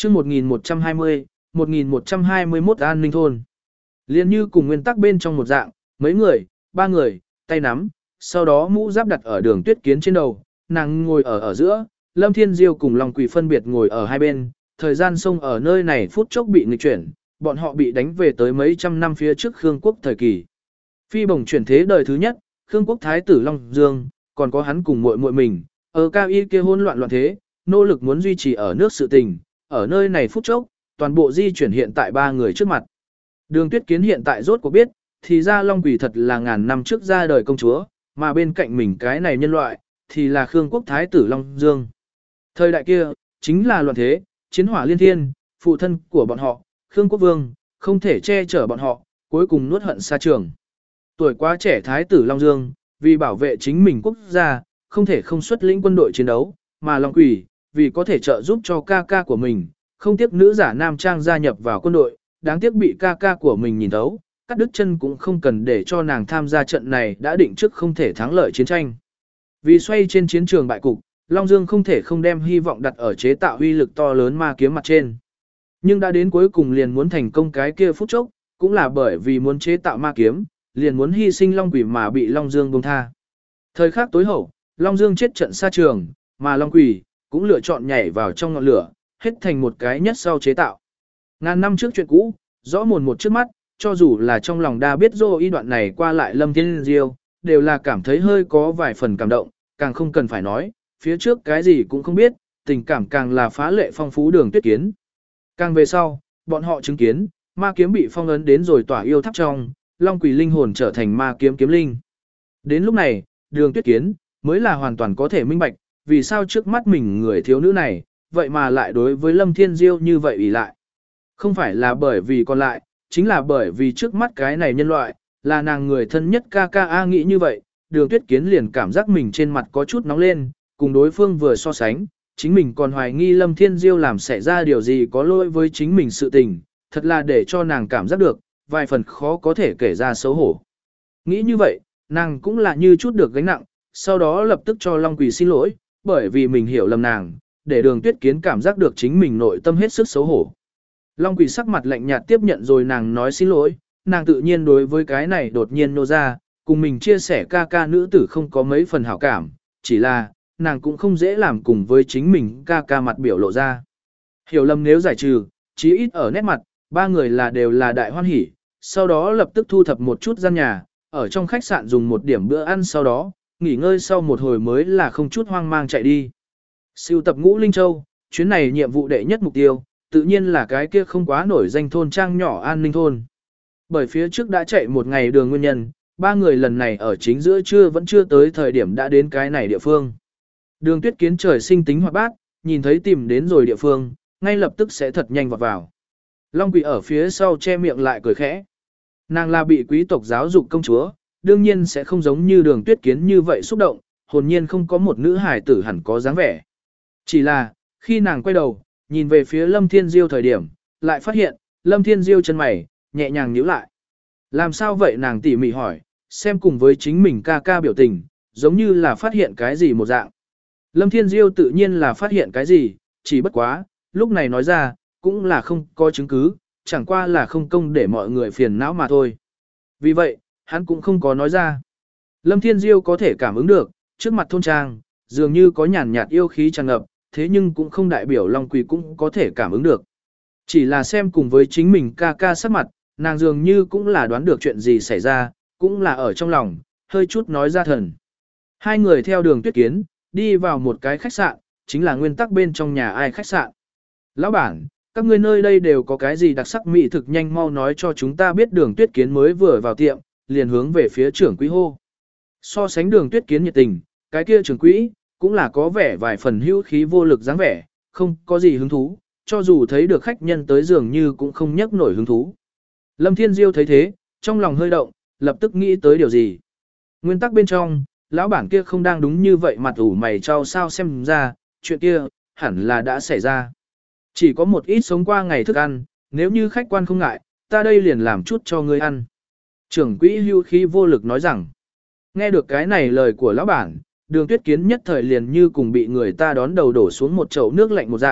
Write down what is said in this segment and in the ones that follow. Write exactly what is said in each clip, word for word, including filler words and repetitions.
chương một nghìn một trăm hai mươi, một nghìn một trăm hai mươi mốt an ninh thôn. Liên như cùng nguyên tắc bên trong một dạng, mấy người, ba người, tay nắm, sau đó mũ giáp đặt ở đường tuyết kiến trên đầu, nàng ngồi ở ở giữa, Lâm Thiên Diêu cùng Long Quỷ phân biệt ngồi ở hai bên, thời gian sông ở nơi này phút chốc bị nghịch chuyển, bọn họ bị đánh về tới mấy trăm năm phía trước Khương quốc thời kỳ. Phi bổng chuyển thế đời thứ nhất, Khương quốc thái tử Long Dương, còn có hắn cùng muội muội mình, ở cao y kia hỗn loạn loạn thế, nỗ lực muốn duy trì ở nước sự tình, ở nơi này phút chốc, toàn bộ di chuyển hiện tại ba người trước mặt. Đường Tuyết Kiến hiện tại rốt cuộc biết, thì ra Long Quỷ thật là ngàn năm trước ra đời công chúa, mà bên cạnh mình cái này nhân loại, thì là Khương quốc thái tử Long Dương. Thời đại kia, chính là loạn thế, chiến hỏa liên thiên, phụ thân của bọn họ, Khương quốc vương, không thể che chở bọn họ, cuối cùng nuốt hận xa trường. Tuổi quá trẻ thái tử Long Dương, vì bảo vệ chính mình quốc gia, không thể không xuất lĩnh quân đội chiến đấu, mà Long Quỷ, vì có thể trợ giúp cho ca ca của mình, không tiếc nữ giả nam trang gia nhập vào quân đội, đáng tiếc bị ca ca của mình nhìn thấu, cắt đứt chân cũng không cần để cho nàng tham gia trận này đã định trước không thể thắng lợi chiến tranh. Vì xoay trên chiến trường bại cục, Long Dương không thể không đem hy vọng đặt ở chế tạo uy lực to lớn ma kiếm mặt trên. Nhưng đã đến cuối cùng liền muốn thành công cái kia phút chốc, cũng là bởi vì muốn chế tạo ma kiếm, liền muốn hy sinh Long Quỷ mà bị Long Dương buông tha. Thời khắc tối hậu, Long Dương chết trận xa trường, mà Long Quỷ cũng lựa chọn nhảy vào trong ngọn lửa, hết thành một cái nhất sau chế tạo. Ngàn năm trước chuyện cũ, rõ mồn một trước mắt, cho dù là trong lòng đa biết dô y đoạn này qua lại Lâm Thiên Diêu, đều là cảm thấy hơi có vài phần cảm động, càng không cần phải nói, phía trước cái gì cũng không biết, tình cảm càng là phá lệ phong phú Đường Tuyết Kiến. Càng về sau, bọn họ chứng kiến, ma kiếm bị phong ấn đến rồi tỏa yêu tháp trong, Long Quỷ linh hồn trở thành ma kiếm kiếm linh. Đến lúc này, Đường Tuyết Kiến mới là hoàn toàn có thể minh bạch, vì sao trước mắt mình người thiếu nữ này, vậy mà lại đối với Lâm Thiên Diêu như vậy ủy lại. Không phải là bởi vì còn lại, chính là bởi vì trước mắt cái này nhân loại, là nàng người thân nhất ca ca A nghĩ như vậy, Đường Tuyết Kiến liền cảm giác mình trên mặt có chút nóng lên, cùng đối phương vừa so sánh, chính mình còn hoài nghi Lâm Thiên Diêu làm xảy ra điều gì có lỗi với chính mình sự tình, thật là để cho nàng cảm giác được, vài phần khó có thể kể ra xấu hổ. Nghĩ như vậy, nàng cũng là như chút được gánh nặng, sau đó lập tức cho Long Quỷ xin lỗi, bởi vì mình hiểu lầm nàng, để Đường Tuyết Kiến cảm giác được chính mình nội tâm hết sức xấu hổ. Long Quỷ sắc mặt lạnh nhạt tiếp nhận rồi nàng nói xin lỗi, nàng tự nhiên đối với cái này đột nhiên nô ra, cùng mình chia sẻ ca ca nữ tử không có mấy phần hảo cảm, chỉ là, nàng cũng không dễ làm cùng với chính mình ca ca mặt biểu lộ ra. Hiểu lầm nếu giải trừ, chí ít ở nét mặt, ba người là đều là đại hoan hỉ, sau đó lập tức thu thập một chút gian nhà, ở trong khách sạn dùng một điểm bữa ăn sau đó, nghỉ ngơi sau một hồi mới là không chút hoang mang chạy đi. Sưu tập Ngũ Linh Châu, chuyến này nhiệm vụ đệ nhất mục tiêu, tự nhiên là cái kia không quá nổi danh thôn trang nhỏ An Ninh Thôn. Bởi phía trước đã chạy một ngày đường nguyên nhân, ba người lần này ở chính giữa trưa vẫn chưa tới thời điểm đã đến cái này địa phương. Đường Tuyết Kiến trời sinh tính hoạt bát, nhìn thấy tìm đến rồi địa phương, ngay lập tức sẽ thật nhanh vọt vào. Long Quỷ ở phía sau che miệng lại cười khẽ. Nàng là bị quý tộc giáo dục công chúa, đương nhiên sẽ không giống như Đường Tuyết Kiến như vậy xúc động, hồn nhiên không có một nữ hài tử hẳn có dáng vẻ. Chỉ là, khi nàng quay đầu, nhìn về phía Lâm Thiên Diêu thời điểm, lại phát hiện, Lâm Thiên Diêu chân mày, nhẹ nhàng nhíu lại. Làm sao vậy nàng tỉ mỉ hỏi, xem cùng với chính mình ca ca biểu tình, giống như là phát hiện cái gì một dạng. Lâm Thiên Diêu tự nhiên là phát hiện cái gì, chỉ bất quá, lúc này nói ra, cũng là không có chứng cứ, chẳng qua là không công để mọi người phiền não mà thôi. Vì vậy, hắn cũng không có nói ra. Lâm Thiên Diêu có thể cảm ứng được, trước mặt thôn trang, dường như có nhàn nhạt yêu khí tràn ngập, thế nhưng cũng không đại biểu Long Quỷ cũng có thể cảm ứng được. Chỉ là xem cùng với chính mình ca ca sắc mặt, nàng dường như cũng là đoán được chuyện gì xảy ra, cũng là ở trong lòng, hơi chút nói ra thần. Hai người theo Đường Tuyết Kiến, đi vào một cái khách sạn, chính là nguyên tắc bên trong nhà ai khách sạn. Lão bản, các ngươi nơi đây đều có cái gì đặc sắc mỹ thực nhanh mau nói cho chúng ta biết. Đường Tuyết Kiến mới vừa vào tiệm, liền hướng về phía trưởng quỹ hô. So sánh Đường Tuyết Kiến nhiệt tình, cái kia trưởng quỹ, cũng là có vẻ vài phần hữu khí vô lực dáng vẻ, không có gì hứng thú, cho dù thấy được khách nhân tới dường như cũng không nhấc nổi hứng thú. Lâm Thiên Diêu thấy thế, trong lòng hơi động, lập tức nghĩ tới điều gì. Nguyên tắc bên trong, lão bản kia không đang đúng như vậy mặt ủ mày trao sao xem ra, chuyện kia, hẳn là đã xảy ra. Chỉ có một ít sống qua ngày thức ăn, nếu như khách quan không ngại, ta đây liền làm chút cho ngươi ăn. Trưởng quỹ hưu khí vô lực nói rằng, nghe được cái này lời của lão bản, Đường Tuyết Kiến nhất thời liền như cùng bị người ta đón đầu đổ xuống một chậu nước lạnh một dạng,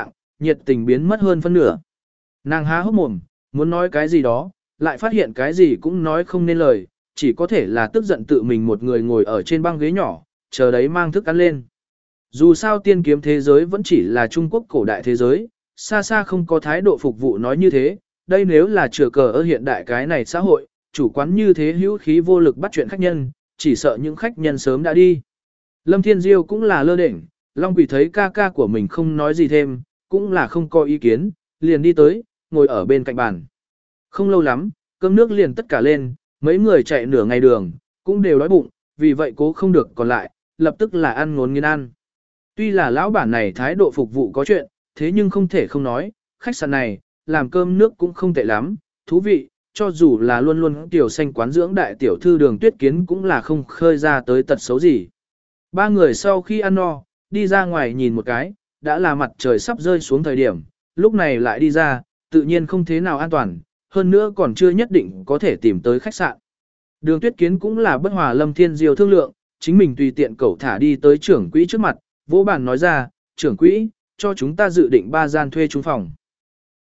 nhiệt tình biến mất hơn phân nửa. Nàng há hốc mồm, muốn nói cái gì đó, lại phát hiện cái gì cũng nói không nên lời, chỉ có thể là tức giận tự mình một người ngồi ở trên băng ghế nhỏ, chờ đấy mang thức ăn lên. Dù sao tiên kiếm thế giới vẫn chỉ là Trung Quốc cổ đại thế giới, xa xa không có thái độ phục vụ nói như thế, đây nếu là chừa cờ ở hiện đại cái này xã hội, chủ quán như thế hữu khí vô lực bắt chuyện khách nhân, chỉ sợ những khách nhân sớm đã đi. Lâm Thiên Diêu cũng là lơ đỉnh, Long Quỷ thấy ca ca của mình không nói gì thêm, cũng là không có ý kiến, liền đi tới, ngồi ở bên cạnh bàn. Không lâu lắm, cơm nước liền tất cả lên, mấy người chạy nửa ngày đường, cũng đều đói bụng, vì vậy cố không được còn lại, lập tức là ăn ngốn nghiến ăn. Tuy là lão bản này thái độ phục vụ có chuyện, thế nhưng không thể không nói, khách sạn này, làm cơm nước cũng không tệ lắm, thú vị, cho dù là luôn luôn tiểu xanh quán dưỡng đại tiểu thư Đường Tuyết Kiến cũng là không khơi ra tới tật xấu gì. Ba người sau khi ăn no, đi ra ngoài nhìn một cái, đã là mặt trời sắp rơi xuống thời điểm, lúc này lại đi ra, tự nhiên không thế nào an toàn, hơn nữa còn chưa nhất định có thể tìm tới khách sạn. Đường Tuyết Kiến cũng là bất hòa Lâm Thiên Diêu thương lượng, chính mình tùy tiện cẩu thả đi tới trưởng quỹ trước mặt, vỗ bàn nói ra, trưởng quỹ, cho chúng ta dự định ba gian thuê chung phòng.